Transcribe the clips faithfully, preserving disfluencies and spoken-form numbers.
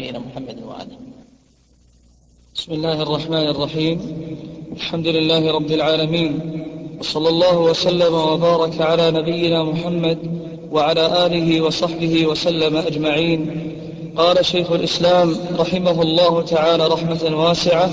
نبينا محمد وآله. بسم الله الرحمن الرحيم. الحمد لله رب العالمين، وصلى الله وسلم وبارك على نبينا محمد وعلى آله وصحبه وسلم أجمعين. قال شيخ الإسلام رحمه الله تعالى رحمة واسعة: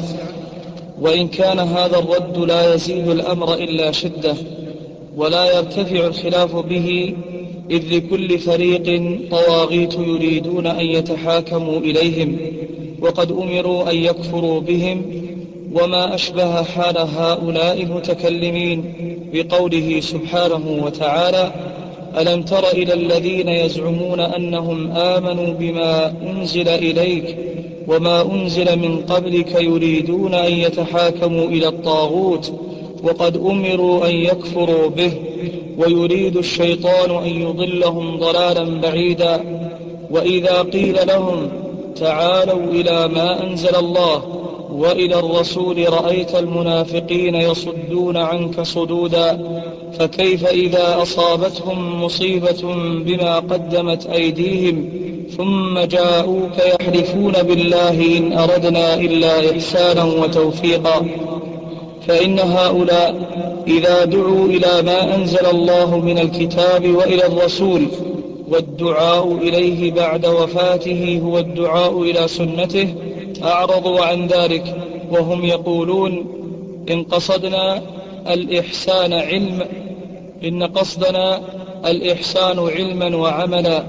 وإن كان هذا الرد لا يزيد الأمر إلا شدة، ولا يرتفع الخلاف به، إذ لكل فريق طواغيت يريدون أن يتحاكموا إليهم، وقد أمروا أن يكفروا بهم، وما أشبه حال هؤلاء المتكلمين بقوله سبحانه وتعالى: ألم تر إلى الذين يزعمون أنهم آمنوا بما أنزل إليك وما أنزل من قبلك يريدون أن يتحاكموا إلى الطاغوت وقد أمروا أن يكفروا به، ويريد الشيطان أن يضلهم ضلالا بعيدا. وإذا قيل لهم تعالوا إلى ما أنزل الله وإلى الرسول رأيت المنافقين يصدون عنك صدودا، فكيف إذا أصابتهم مصيبة بما قدمت أيديهم ثم جاءوك يحلفون بالله إن أردنا إلا إحسانا وتوفيقا. فإن هؤلاء إذا دعوا إلى ما أنزل الله من الكتاب وإلى الرسول، والدعاء إليه بعد وفاته هو الدعاء إلى سنته، أعرضوا عن ذلك، وهم يقولون إن قصدنا الإحسان علم إن قصدنا الإحسان علما وعملا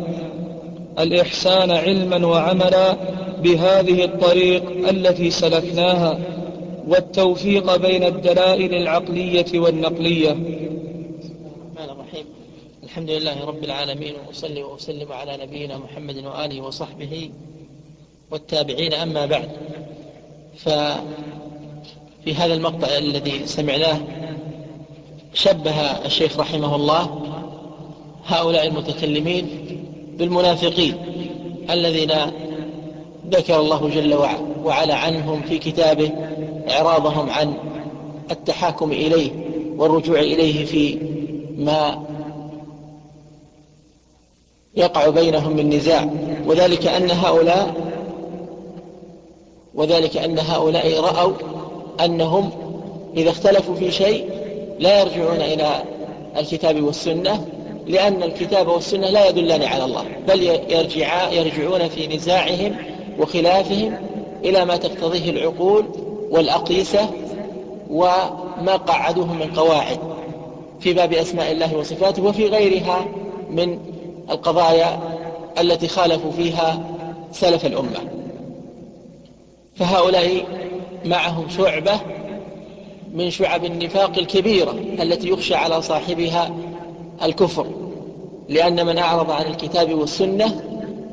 الإحسان علما وعملا بهذه الطريق التي سلكناها، والتوفيق بين الدلائل العقلية والنقلية. الرحمن الرحيم. الحمد لله رب العالمين، وأصلي وأسلم على نبينا محمد وآله وصحبه والتابعين، أما بعد. ففي هذا المقطع الذي سمعناه شبه الشيخ رحمه الله هؤلاء المتكلمين بالمنافقين الذين ذكر الله جل وعلا عنهم في كتابه إعراضهم عن التحاكم إليه والرجوع إليه في ما يقع بينهم من نزاع، وذلك أن هؤلاء وذلك أن هؤلاء رأوا أنهم إذا اختلفوا في شيء لا يرجعون إلى الكتاب والسنة، لأن الكتاب والسنة لا يدلان على الله، بل يرجع يرجعون في نزاعهم وخلافهم إلى ما تقتضيه العقول والأقيسة وما قعدوه من قواعد في باب أسماء الله وصفاته وفي غيرها من القضايا التي خالفوا فيها سلف الأمة. فهؤلاء معهم شعبة من شعب النفاق الكبيرة التي يخشى على صاحبها الكفر، لأن من أعرض عن الكتاب والسنة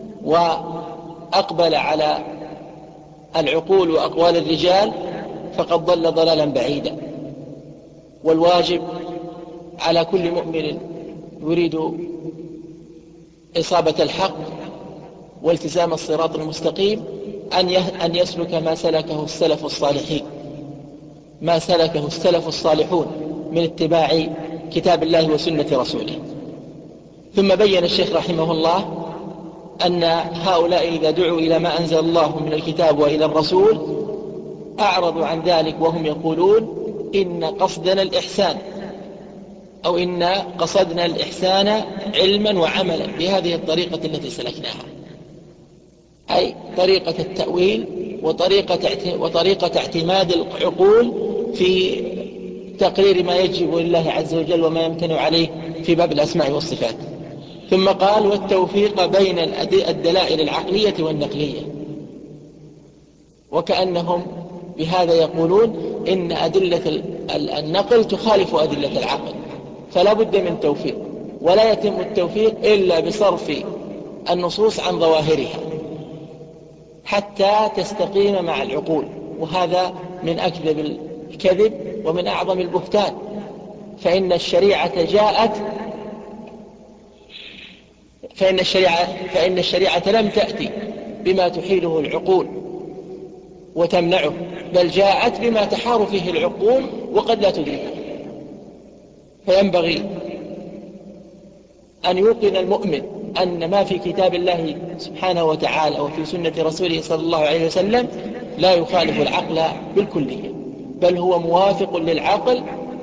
وأقبل على العقول وأقوال الرجال فقد ضل ضلالا بعيدا. والواجب على كل مؤمن يريد إصابة الحق والتزام الصراط المستقيم أن يسلك ما سلكه السلف الصالحين ما سلكه السلف الصالحون من اتباع كتاب الله وسنة رسوله. ثم بين الشيخ رحمه الله أن هؤلاء إذا دعوا إلى ما أنزل الله من الكتاب وإلى الرسول أعرضوا عن ذلك، وهم يقولون إن قصدنا الإحسان أو إن قصدنا الإحسان علما وعملا بهذه الطريقة التي سلكناها، أي طريقة التأويل وطريقة وطريقة اعتماد العقول في تقرير ما يجب لله عز وجل وما يمتنع عليه في باب الأسماء والصفات. ثم قال: والتوفيق بين الدلائل العقلية والنقلية، وكأنهم بهذا يقولون إن أدلة النقل تخالف أدلة العقل، فلا بد من توفيق، ولا يتم التوفيق إلا بصرف النصوص عن ظواهرها حتى تستقيم مع العقول، وهذا من أكذب الكذب ومن أعظم البهتان. فإن الشريعة جاءت فإن الشريعة, فإن الشريعة لم تأتي بما تحيله العقول وتمنعه، بل جاءت بما تحار فيه العقول وقد لا تدركه. فينبغي أن يوقن المؤمن أن ما في كتاب الله سبحانه وتعالى وفي سنة رسوله صلى الله عليه وسلم لا يخالف العقل بالكلية، بل هو موافق للعقل،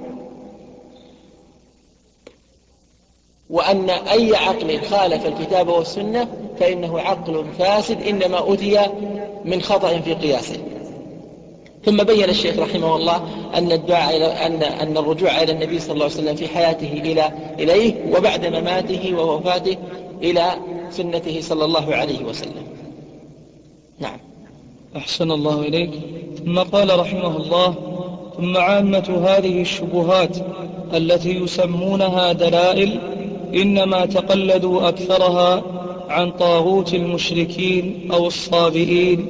وأن أي عقل خالف الكتاب والسنة فإنه عقل فاسد إنما أتي من خطأ في قياسه. ثم بين الشيخ رحمه الله أن الدعاء إلى أن أن الرجوع إلى النبي صلى الله عليه وسلم في حياته إلى إليه وبعد مماته ووفاته إلى سنته صلى الله عليه وسلم. نعم. أحسن الله إليك. ثم قال رحمه الله: ثم عامة هذه الشبهات التي يسمونها دلائل إنما تقلدوا أكثرها عن طاغوت المشركين أو الصابئين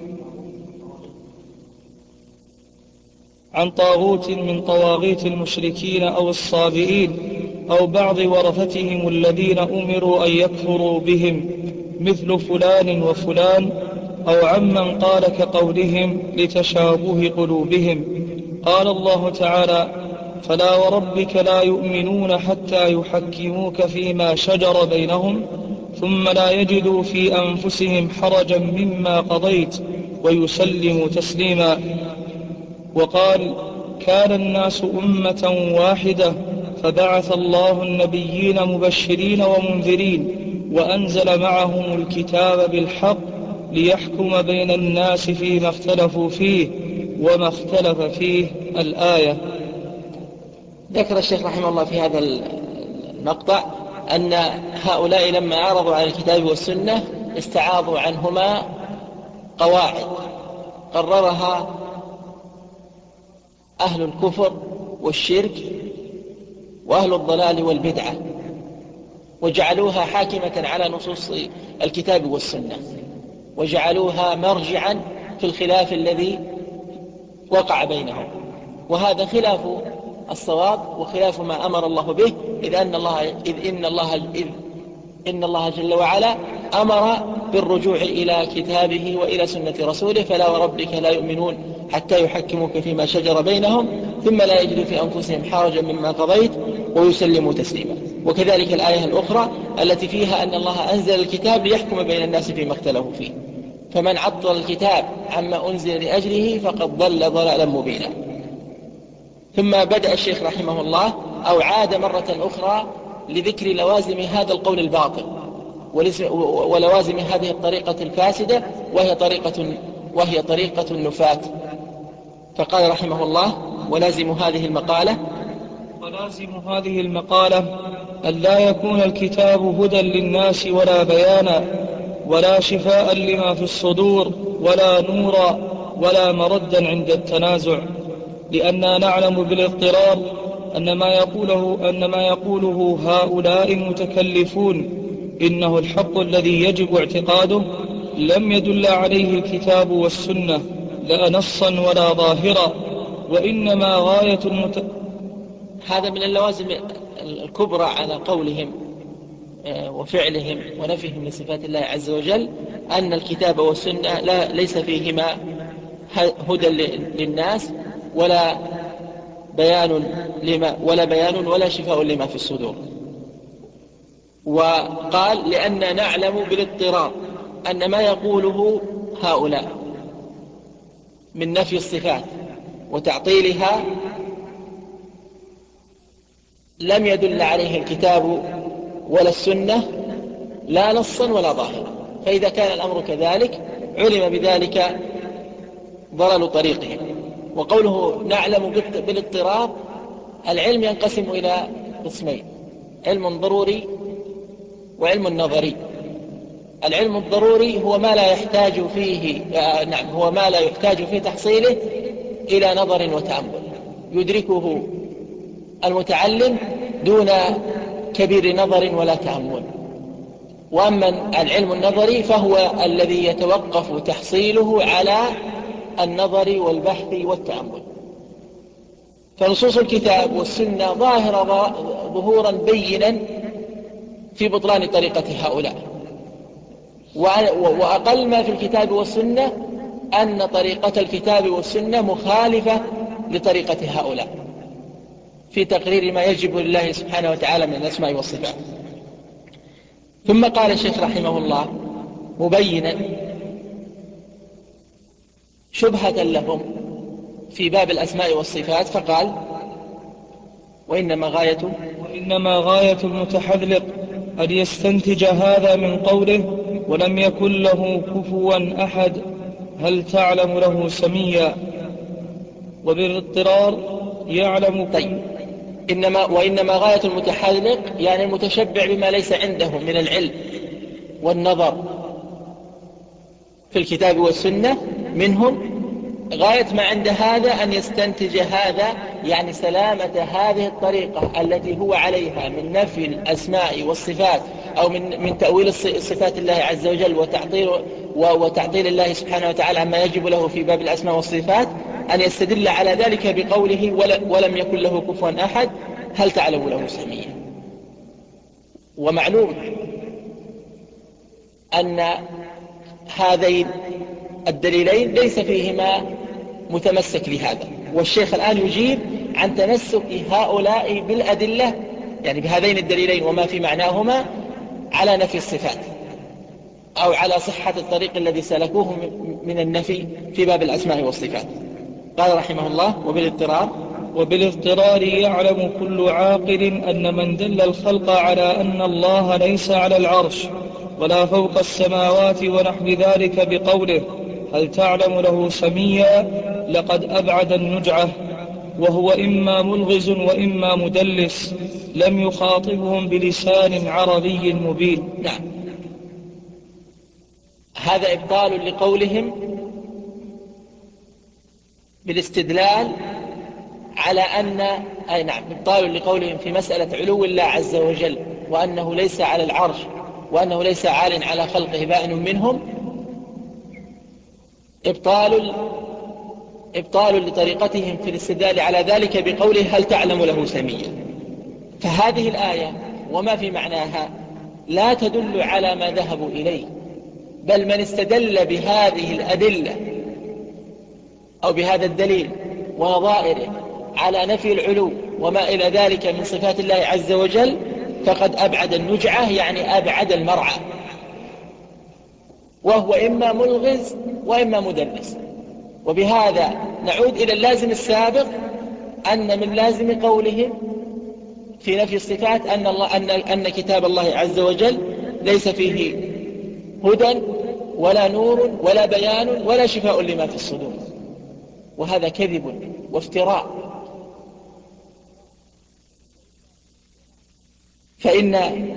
عن طاغوت من طواغيت المشركين أو الصابئين أو بعض ورثتهم الذين أمروا أن يكفروا بهم مثل فلان وفلان، أو عمن قال كقولهم لتشابه قلوبهم. قال الله تعالى: فلا وربك لا يؤمنون حتى يحكموك فيما شجر بينهم ثم لا يجدوا في أنفسهم حرجا مما قضيت ويسلموا تسليما. وقال: كان الناس أمة واحدة فبعث الله النبيين مبشرين ومنذرين وأنزل معهم الكتاب بالحق ليحكم بين الناس فيما اختلفوا فيه وما اختلف فيه الآية. ذكر الشيخ رحمه الله في هذا المقطع أن هؤلاء لما عرضوا على الكتاب والسنة استعاضوا عنهما قواعد قررها أهل الكفر والشرك وأهل الضلال والبدعة، وجعلوها حاكمة على نصوص الكتاب والسنة، وجعلوها مرجعا في الخلاف الذي وقع بينهم، وهذا خلاف الصواب وخلاف ما أمر الله به، إذ أن الله إذ إن الله إذ إن الله جل وعلا أمر بالرجوع إلى كتابه وإلى سنة رسوله: فلا وربك لا يؤمنون حتى يحكموك فيما شجر بينهم ثم لا يجدوا في أنفسهم حرجا مما قضيت ويسلموا تسليما. وكذلك الآية الأخرى التي فيها أن الله أنزل الكتاب ليحكم بين الناس فيما اختلفوا فيه، فمن عطل الكتاب عما أنزل لأجله فقد ضل ضلالا مبينا. ثم بدأ الشيخ رحمه الله أو عاد مرة أخرى لذكر لوازم هذا القول الباطل ولوازم هذه الطريقة الفاسدة، وهي طريقة وهي طريقة النفاة. فقال رحمه الله: ولازم هذه المقالة ولازم هذه المقالة أن لا يكون الكتاب هدى للناس ولا بيانا ولا شفاء لما في الصدور ولا نورا ولا مردا عند التنازع، لأننا نعلم بالاضطرار أن ما يقوله, أن ما يقوله هؤلاء المتكلفون إنه الحق الذي يجب اعتقاده لم يدل عليه الكتاب والسنة لا نصا ولا ظاهرا، وإنما غاية المت... هذا من اللوازم الكبرى على قولهم وفعلهم ونفيهم لصفات الله عز وجل، أن الكتاب والسنة لا ليس فيهما هدى للناس ولا بيان لما ولا بيان ولا شفاء لما في الصدور. وقال: لأن نعلم بالاضطرار أن ما يقوله هؤلاء من نفي الصفات وتعطيلها لم يدل عليه الكتاب ولا السنة لا نصا ولا ظاهرا، فإذا كان الأمر كذلك علم بذلك ضلال طريقهم. وقوله نعلم بالاضطرار، العلم ينقسم إلى قسمين: علم ضروري وعلم نظري. العلم الضروري هو ما لا يحتاج فيه آه نعم هو ما لا يحتاج في تحصيله إلى نظر وتأمل، يدركه المتعلم دون كبير نظر ولا تأمل. وأما العلم النظري فهو الذي يتوقف تحصيله على النظر والبحث والتأمل. فنصوص الكتاب والسنة ظاهرة ظهورا بينا في بطلان طريقة هؤلاء، وأقل ما في الكتاب والسنة أن طريقة الكتاب والسنة مخالفة لطريقة هؤلاء في تقرير ما يجب لله سبحانه وتعالى من الأسماء والصفات. ثم قال الشيخ رحمه الله مبينا شبهة لهم في باب الأسماء والصفات فقال وإنما غاية وإنما غاية المتحذلق أن يستنتج هذا من قوله ولم يكن له كفوا أحد هل تعلم له سميا، وبالاضطرار يعلم. طيب إنما وإنما غاية المتحذلق يعني المتشبع بما ليس عنده من العلم والنظر في الكتاب والسنة منهم، غاية ما عند هذا أن يستنتج هذا يعني سلامة هذه الطريقة التي هو عليها من نفي الأسماء والصفات أو من من تأويل صفات الله عز وجل وتعطيل وتعطيل الله سبحانه وتعالى عما يجب له في باب الأسماء والصفات، أن يستدل على ذلك بقوله ولم يكن له كفوا أحد هل تعلم له سميا. ومعلوم أن هذين الدليلين ليس فيهما متمسك لهذا، والشيخ الآن يجيب عن تمسك هؤلاء بالأدلة يعني بهذين الدليلين وما في معناهما على نفي الصفات أو على صحة الطريق الذي سلكوه من النفي في باب الأسماء والصفات. قال رحمه الله وبالاضطرار وبالاضطرار يعلم كل عاقل أن من دل الخلق على أن الله ليس على العرش ولا فوق السماوات ونحو ذلك بقوله هل تعلم له سميا لقد أبعد النجعة، وهو إما ملغز وإما مدلس لم يخاطبهم بلسان عربي مبين. نعم، هذا إبطال لقولهم بالاستدلال على أن أي نعم إبطال لقولهم في مسألة علو الله عز وجل وأنه ليس على العرش وأنه ليس عال على خلقه بائن منهم، إبطال إبطال لطريقتهم في الاستدلال على ذلك بقوله هل تعلم له سميا. فهذه الآية وما في معناها لا تدل على ما ذهبوا إليه، بل من استدل بهذه الأدلة أو بهذا الدليل ونظائره على نفي العلو وما إلى ذلك من صفات الله عز وجل فقد أبعد النجعة يعني أبعد المرعى، وهو إما ملغز وإما مدلس. وبهذا نعود إلى اللازم السابق أن من لازم قولهم في نفي الصفات أن, الله أن, أن كتاب الله عز وجل ليس فيه هدى ولا نور ولا بيان ولا شفاء لما في الصدور، وهذا كذب وافتراء. فإن,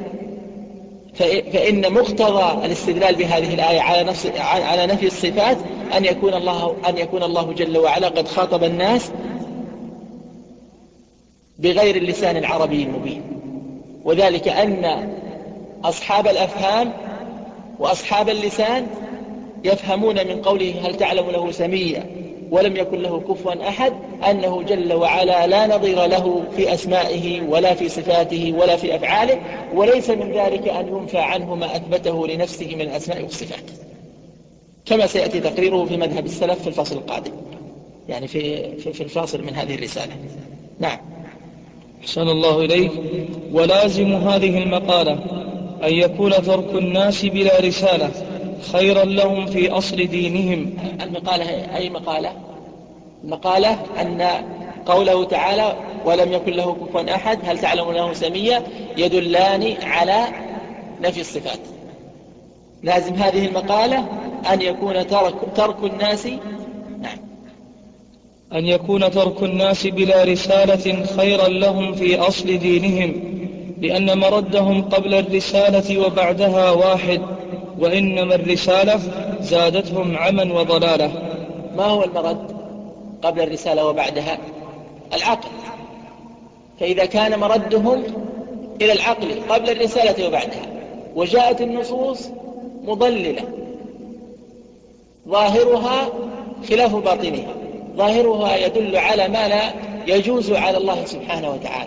فإن مقتضى الاستدلال بهذه الآية على, نفس على نفي الصفات أن يكون الله, أن يكون الله جل وعلا قد خاطب الناس بغير اللسان العربي المبين، وذلك أن أصحاب الأفهام وأصحاب اللسان يفهمون من قوله هل تعلم له سميا ولم يكن له كفوا أحد أنه جل وعلا لا نظير له في أسمائه ولا في صفاته ولا في أفعاله، وليس من ذلك أن ينفى عنه ما أثبته لنفسه من الأسماء والصفات، كما سيأتي تقريره في مذهب السلف في الفصل القادم، يعني في, في, في الفاصل من هذه الرسالة. نعم. أحسن الله إليك. ولازم هذه المقالة أن يكون ترك الناس بلا رسالة خيرا لهم في أصل دينهم. المقالة أي مقالة؟ المقالة أن قوله تعالى ولم يكن له كفوا أحد هل تعلم له سميا يدلان على نفي الصفات. لازم هذه المقالة أن يكون ترك, ترك الناس نعم أن يكون ترك الناس بلا رسالة خيرا لهم في أصل دينهم، لأن مردهم قبل الرسالة وبعدها واحد، وإنما الرسالة زادتهم عما وضلالة. ما هو المرد قبل الرسالة وبعدها؟ العقل. فإذا كان مردهم إلى العقل قبل الرسالة وبعدها وجاءت النصوص مضللة ظاهرها خلاف باطنها، ظاهرها يدل على ما لا يجوز على الله سبحانه وتعالى،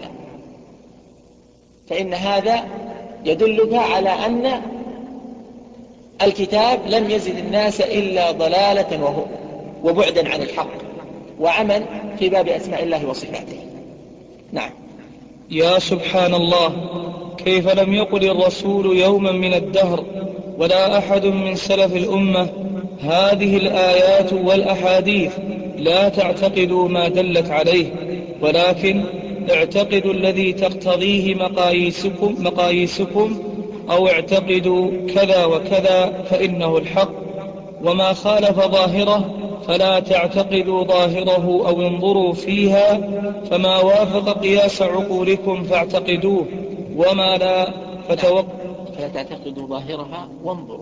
فإن هذا يدلك على أن الكتاب لم يزد الناس إلا ضلالة وبعدا عن الحق وعمل في باب أسماء الله وصفاته. نعم. يا سبحان الله، كيف لم يقل الرسول يوما من الدهر ولا أحد من سلف الأمة هذه الآيات والأحاديث لا تعتقدوا ما دلت عليه، ولكن اعتقدوا الذي تقتضيه مقاييسكم, مقاييسكم أو اعتقدوا كذا وكذا فإنه الحق، وما خالف ظاهره فلا تعتقدوا ظاهره أو انظروا فيها، فما وافق قياس عقولكم فاعتقدوه وما لا فتوقفوا. فلا تعتقدوا ظاهرها وانظروا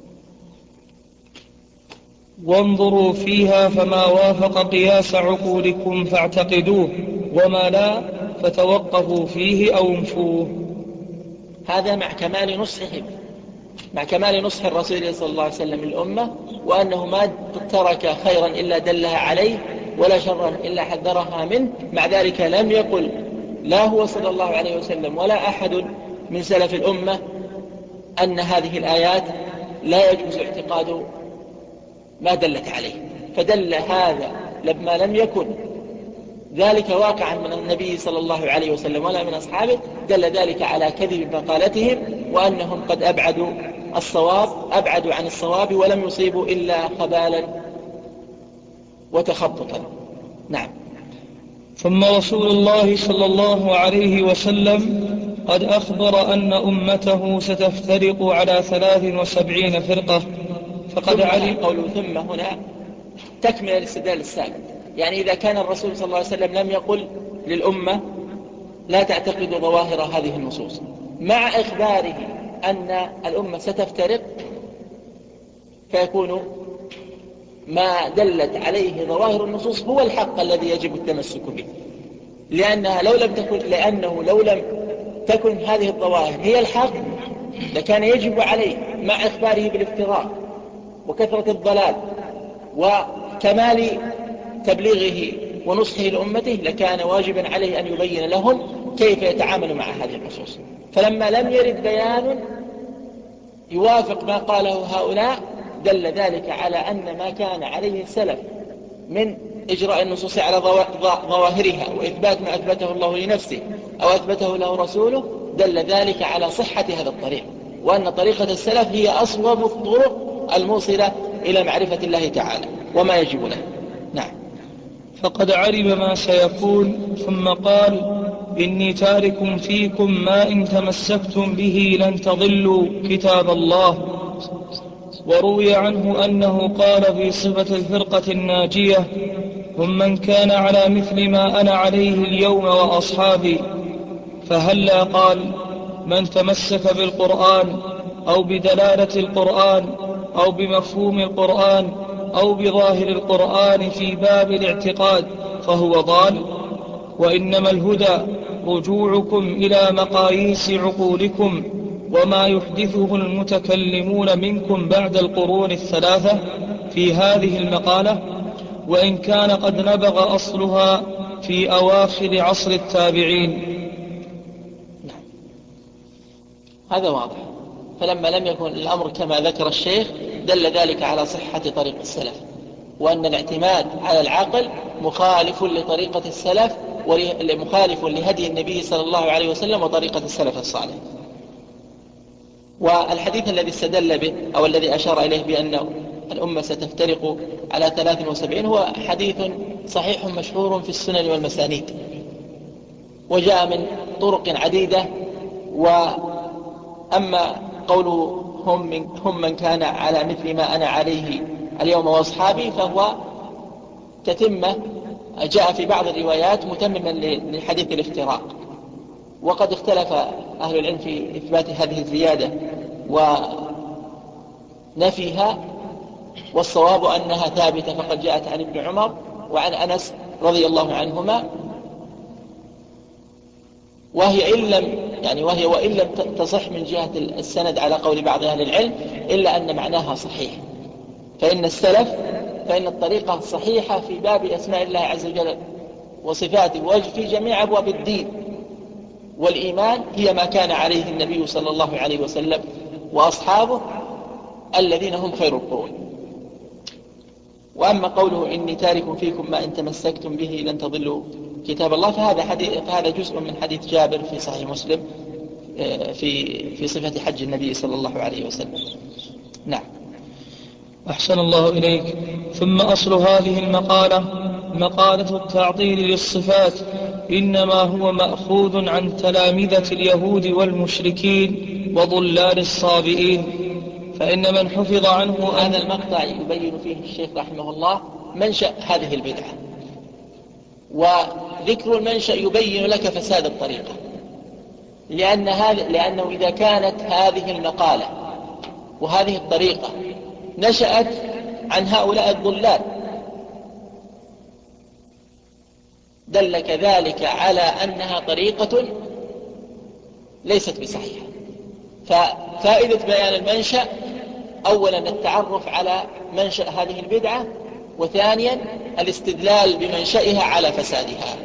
وانظروا فيها فما وافق قياس عقولكم فاعتقدوه وما لا فتوقفوا فيه أو انفوه. هذا مع كمال نصحهم، مع كمال نصح الرسول صلى الله عليه وسلم الأمة، وأنه ما ترك خيرا إلا دلها عليه ولا شرا إلا حذرها منه. مع ذلك لم يقل لا هو صلى الله عليه وسلم ولا أحد من سلف الأمة أن هذه الآيات لا يجوز اعتقاد ما دلت عليه، فدل هذا لما لم يكن ذلك واقعا من النبي صلى الله عليه وسلم ولا من أصحابه، دل ذلك على كذب مقالتهم، وأنهم قد أبعدوا الصواب أبعدوا عن الصواب ولم يصيبوا إلا خبالا وتخبطا. نعم. ثم رسول الله صلى الله عليه وسلم قد أخبر أن أمته ستفترق على ثلاث وسبعين فرقة، فقد علم. قوله ثم هنا تكمل الاستدلال السابق، يعني إذا كان الرسول صلى الله عليه وسلم لم يقل للأمة لا تعتقد ظواهر هذه النصوص، مع إخباره أن الأمة ستفترق، فيكون ما دلت عليه ظواهر النصوص هو الحق الذي يجب التمسك به، لأنها لو لم تكن لأنه لو لم تكن هذه الظواهر هي الحق لكان يجب عليه مع إخباره بالافتراق وكثرة الضلال وكمال تبليغه ونصحه لأمته، لكان واجبا عليه أن يبين لهم كيف يتعامل مع هذه النصوص. فلما لم يرد بيان يوافق ما قاله هؤلاء دل ذلك على أن ما كان عليه السلف من إجراء النصوص على ظواهرها وإثبات ما أثبته الله لنفسه أو أثبته له رسوله، دل ذلك على صحة هذا الطريق، وأن طريقة السلف هي أصوب الطرق الموصلة إلى معرفة الله تعالى وما يجب له. نعم. فقد علم ما سيكون، ثم قال إني تارك فيكم ما إن تمسكتم به لن تضلوا كتاب الله. وروي عنه أنه قال في صفة الفرقة الناجية هم من كان على مثل ما أنا عليه اليوم وأصحابي، فهلا قال من تمسك بالقرآن أو بدلالة القرآن أو بمفهوم القرآن أو بظاهر القرآن في باب الاعتقاد فهو ضال، وإنما الهدى رجوعكم إلى مقاييس عقولكم وما يحدثه المتكلمون منكم بعد القرون الثلاثة في هذه المقالة، وإن كان قد نبغ أصلها في أواخر عصر التابعين. هذا واضح. فلما لم يكن الأمر كما ذكر الشيخ دل ذلك على صحة طريق السلف، وأن الاعتماد على العقل مخالف لطريقة السلف ومخالف لهدي النبي صلى الله عليه وسلم وطريقة السلف الصالح. والحديث الذي استدل به أو الذي أشار إليه بأن الأمة ستفترق على ثلاث وسبعين هو حديث صحيح مشهور في السنن والمسانيد، وجاء من طرق عديدة. وأما قوله هم من, هم من كان على مثل ما أنا عليه اليوم وأصحابي فهو تتمة جاء في بعض الروايات متمما لحديث الافتراق، وقد اختلف أهل العلم في إثبات هذه الزيادة ونفيها، والصواب أنها ثابتة، فقد جاءت عن ابن عمر وعن أنس رضي الله عنهما، وهي إن لم يعني وهي وإن لم تصح من جهة السند على قول بعض أهل العلم إلا أن معناها صحيح. فإن السلف فإن الطريقة صحيحة في باب أسماء الله عز وجل وصفاته وفي جميع أبواب الدين والإيمان هي ما كان عليه النبي صلى الله عليه وسلم وأصحابه الذين هم خير القرون. وأما قوله إني تارك فيكم ما إن تمسكتم به لن تضلوا كتاب الله، فهذا, حديث فهذا جزء من حديث جابر في صحيح مسلم في في صفة حج النبي صلى الله عليه وسلم. نعم. أحسن الله إليك. ثم أصل هذه المقالة مقالة التعطيل للصفات إنما هو مأخوذ عن تلامذة اليهود والمشركين وضلال الصابئين. فإن من حفظ عنه هذا المقطع يبين فيه الشيخ رحمه الله منشأ هذه البدعة، وذكر المنشأ يبين لك فساد الطريقة، لأن هذا لأنه إذا كانت هذه المقالة وهذه الطريقة نشأت عن هؤلاء الضلال دلك ذلك على أنها طريقة ليست بصحيحة. ففائدة بيان المنشأ أولا التعرف على منشأ هذه البدعة، وثانيا الاستدلال بمنشأها على فسادها.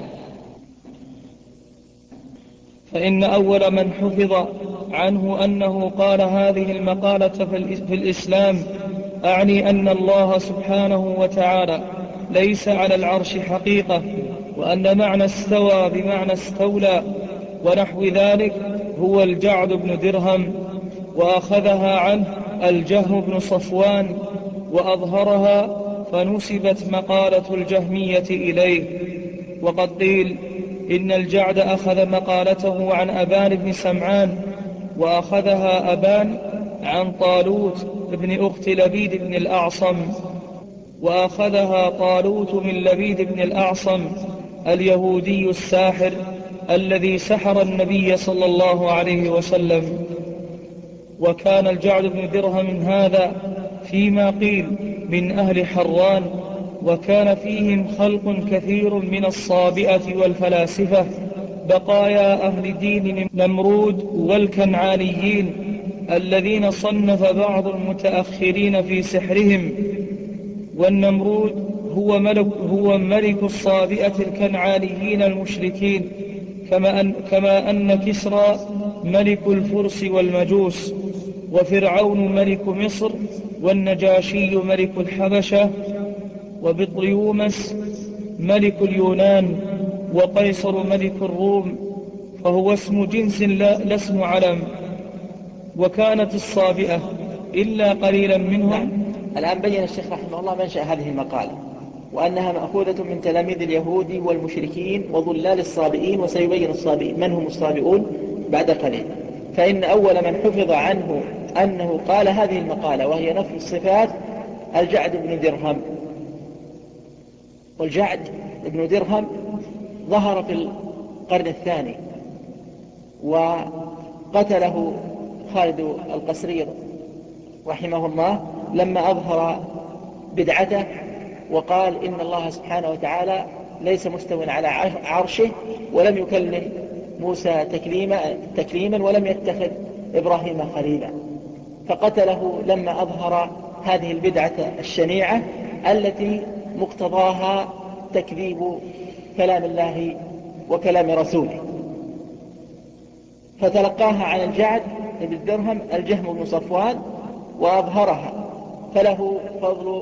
فإن أول من حفظ عنه أنه قال هذه المقالة في الإسلام أعني أن الله سبحانه وتعالى ليس على العرش حقيقة، وأن معنى استوى بمعنى استولى ونحو ذلك هو الجعد بن درهم، وأخذها عنه الجهم بن صفوان وأظهرها فنسبت مقالة الجهمية إليه. وقد قيل إن الجعد أخذ مقالته عن أبان بن سمعان، وأخذها أبان عن طالوت بن أخت لبيد بن الأعصم، وأخذها طالوت من لبيد بن الأعصم اليهودي الساحر الذي سحر النبي صلى الله عليه وسلم. وكان الجعد بن درهم هذا فيما قيل من أهل حران، وكان فيهم خلق كثير من الصابئة والفلاسفة بقايا أهل دين نمرود والكنعانيين الذين صنف بعض المتأخرين في سحرهم. والنمرود هو ملك, هو ملك الصابئة الكنعانيين المشركين، كما أن, كما أن كسرى ملك الفرس والمجوس، وفرعون ملك مصر، والنجاشي ملك الحبشة، وبطليومس ملك اليونان، وقيصر ملك الروم، فهو اسم جنس لا, لا اسم علم. وكانت الصابئة إلا قليلا منهم. نعم. الآن بين الشيخ رحمه الله منشأ هذه المقالة، وأنها مأخوذة من تلاميذ اليهود والمشركين وضلال الصابئين، وسيبين الصابئين من هم الصابئون بعد قليل. فإن أول من حفظ عنه أنه قال هذه المقالة وهي نفي الصفات الجعد بن درهم. والجعد بن درهم ظهر في القرن الثاني، وقتله خالد القسري رحمه الله لما أظهر بدعته وقال إن الله سبحانه وتعالى ليس مستوٍ على عرشه، ولم يكلم موسى تكليما, تكليما ولم يتخذ إبراهيم خليلا. فقتله لما أظهر هذه البدعة الشنيعة التي مقتضاها تكذيب كلام الله وكلام رسوله. فتلقاها عن الجعد بن درهم الجهم بن صفوان وأظهرها، فله فضل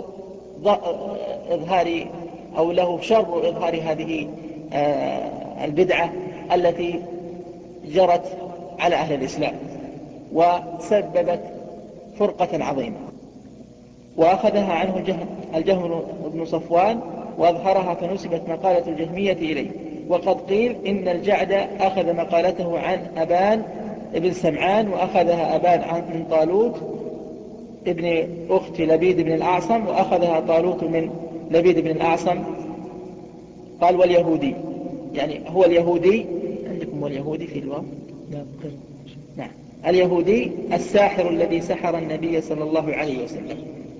إظهار أو له شر إظهار هذه البدعة التي جرت على أهل الإسلام وسببت فرقة عظيمة. وأخذها عنه الجهم, الجهم بن صفوان وأظهرها فنسبت مقالة الجهمية إليه. وقد قيل إن الجعد أخذ مقالته عن أبان ابن سمعان، وأخذها أبان عن طالوت ابن أخت لبيد بن الأعصم، وأخذها طالوت من لبيد بن الأعصم. قال واليهودي، يعني هو اليهودي عندكم، واليهودي في الواو نعم، اليهودي الساحر الذي سحر النبي صلى الله عليه وسلم.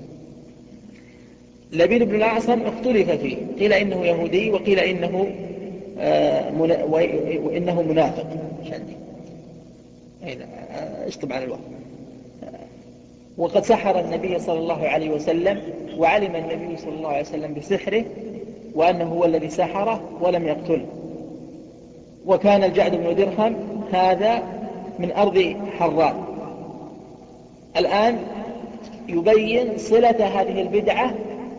لبيد بن الأعصم اختلف فيه، قيل إنه يهودي وقيل إنه آه منا وإنه منافق. اشطب على الواو. وقد سحر النبي صلى الله عليه وسلم، وعلم النبي صلى الله عليه وسلم بسحره وأنه هو الذي سحره ولم يقتله. وكان الجعد بن درهم هذا من أرض حران. الآن يبين صلة هذه البدعة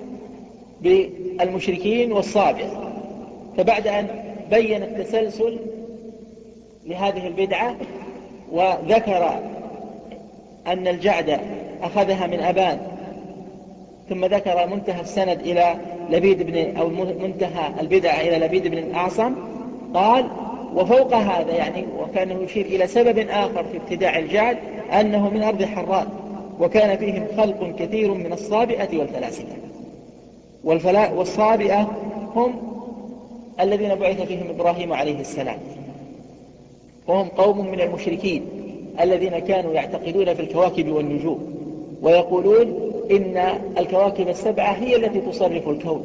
بالمشركين والصابئة. فبعد أن بين التسلسل لهذه البدعة وذكر أن الجعد أخذها من أبان، ثم ذكر منتهى السند إلى لبيد بن أو منتهى البدعة إلى لبيد بن الأعصم، قال وفوق هذا يعني وكانه يشير إلى سبب آخر في ابتداع الجعد أنه من أرض حران، وكان فيهم خلق كثير من الصابئة والفلاسفة. والفلا والصابئة هم الذين بعث فيهم إبراهيم عليه السلام، وهم قوم من المشركين الذين كانوا يعتقدون في الكواكب والنجوم، ويقولون إن الكواكب السبعة هي التي تصرف الكون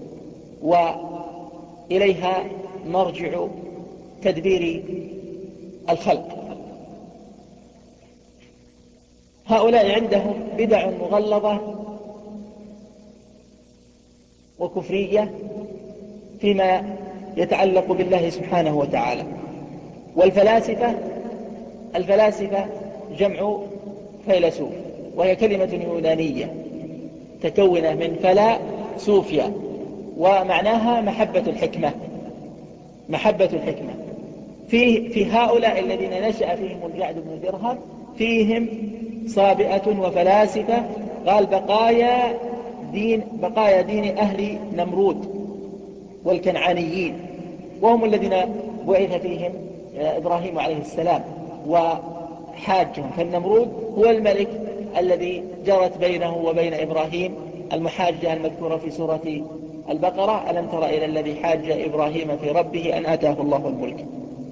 وإليها مرجع تدبير الخلق. هؤلاء عندهم بدع مغلظة وكفرية فيما يتعلق بالله سبحانه وتعالى. والفلاسفة الفلاسفة جمع فيلسوف، وهي كلمة يونانية تكونة من فلا صوفيا، ومعناها محبة الحكمة محبة الحكمة. في, في هؤلاء الذين نشأ فيهم الجعد بن درهم فيهم صابئة وفلاسفة، قال بقايا دين, بقايا دين أهل نمرود والكنعانيين، وهم الذين بعث فيهم إبراهيم عليه السلام وحاجهم. فالنمرود هو الملك الذي جرت بينه وبين إبراهيم المحاجة المذكورة في سورة البقرة: ألم تر إلى الذي حاج إبراهيم في ربه أن آتاه الله الملك.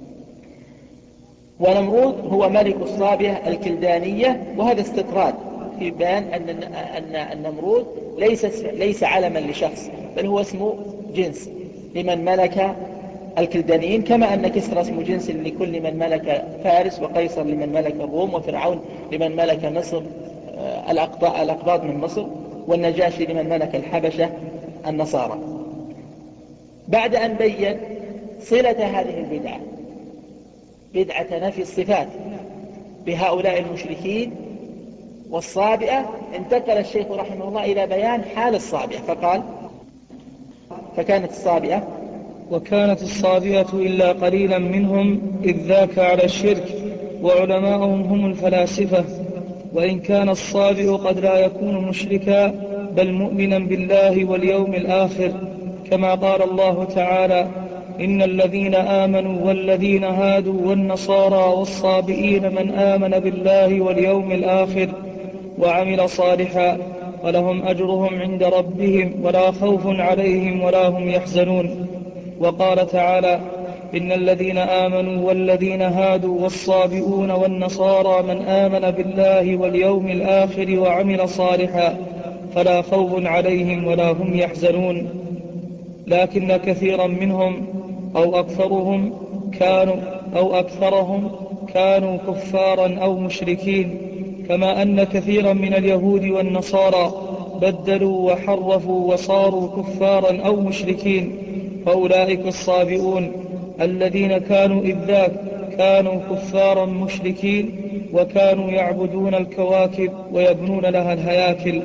ونمرود هو ملك الصابئة الكلدانية، وهذا استطراد في بيان أن أن النمرود ليس ليس علما لشخص، بل هو اسم جنس لمن ملك الكلدانيين، كما أن كسرى اسم جنس لكل من ملك فارس، وقيصر لمن ملك الروم، وفرعون لمن ملك مصر الأقباط من مصر، والنجاشي لمن ملك الحبشة النصارى. بعد أن بين صلة هذه البدعة بدعة نفي الصفات بهؤلاء المشركين والصابئة، انتقل الشيخ رحمه الله إلى بيان حال الصابئة فقال: فكانت الصابئة وكانت الصابئة إلا قليلا منهم إذ ذاك على الشرك، وعلماؤهم هم الفلاسفة. وإن كان الصابئ قد لا يكون مشركا بل مؤمنا بالله واليوم الآخر، كما قال الله تعالى: إن الذين آمنوا والذين هادوا والنصارى والصابئين من آمن بالله واليوم الآخر وعمل صالحا ولهم أجرهم عند ربهم ولا خوف عليهم ولا هم يحزنون. وقال تعالى: إن الذين آمنوا والذين هادوا والصابئون والنصارى من آمن بالله واليوم الآخر وعمل صالحا فلا خوف عليهم ولا هم يحزنون. لكن كثيرا منهم أو أكثرهم كانوا أو أكثرهم كانوا كفارا أو مشركين، كما أن كثيرا من اليهود والنصارى بدلوا وحرفوا وصاروا كفارا أو مشركين. فأولئك الصابئون الذين كانوا إذ ذاك كانوا كفارا مشركين، وكانوا يعبدون الكواكب ويبنون لها الهياكل.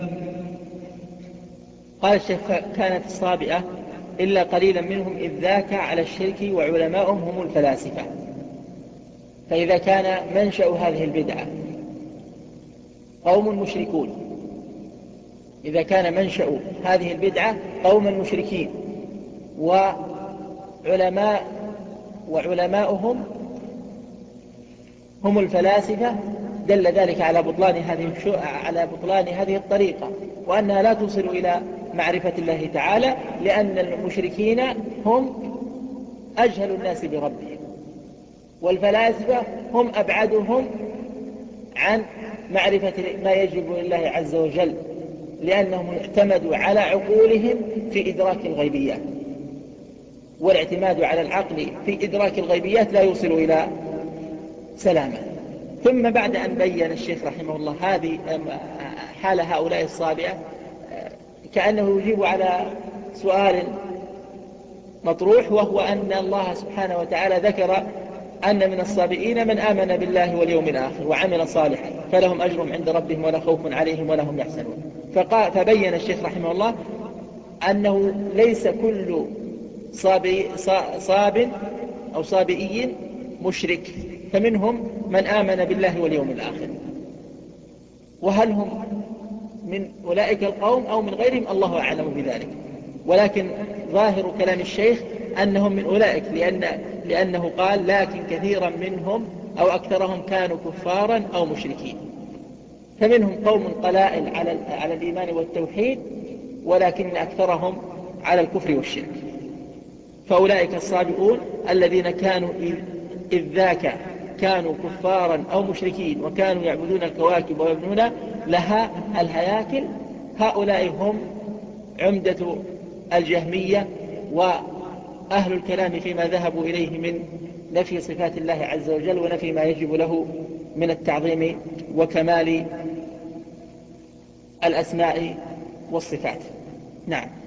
قال الشيخ: كانت الصابئة إلا قليلا منهم إذ ذاك على الشرك وعلماؤهم هم الفلاسفة. فإذا كان منشأ هذه البدعة قوم مشركون إذا كان منشأ هذه البدعة قوما مشركين وعلماء وعلماؤهم هم الفلاسفة، دل ذلك على بطلان هذه على بطلان هذه الطريقة، وأنها لا توصل إلى معرفة الله تعالى، لأن المشركين هم أجهل الناس بربهم، والفلاسفة هم أبعدهم عن معرفة ما يجب لله عز وجل، لأنهم اعتمدوا على عقولهم في إدراك الغيبيات، والاعتماد على العقل في إدراك الغيبيات لا يوصل إلى سلامة. ثم بعد أن بين الشيخ رحمه الله هذه حال هؤلاء الصابئة، كأنه يجيب على سؤال مطروح، وهو أن الله سبحانه وتعالى ذكر أن من الصابئين من آمن بالله واليوم الآخر وعمل صالحا فلهم أجرهم عند ربهم ولا خوف عليهم ولا هم يحزنون. فبين الشيخ رحمه الله أنه ليس كل صاب أو صابئي مشرك، فمنهم من آمن بالله واليوم الآخر. وهل هم من أولئك القوم أو من غيرهم الله أعلم بذلك، ولكن ظاهر كلام الشيخ أنهم من أولئك، لأن لأنه قال لكن كثيرا منهم أو أكثرهم كانوا كفارا أو مشركين. فمنهم قوم قلائل على على الإيمان والتوحيد، ولكن أكثرهم على الكفر والشرك. فأولئك الصابئون الذين كانوا إذ ذاك كانوا كفارا أو مشركين وكانوا يعبدون الكواكب ويبنون لها الهياكل، هؤلاء هم عمدة الجهمية وأهل الكلام فيما ذهبوا إليه من نفي صفات الله عز وجل ونفي ما يجب له من التعظيم وكمال الأسماء والصفات. نعم.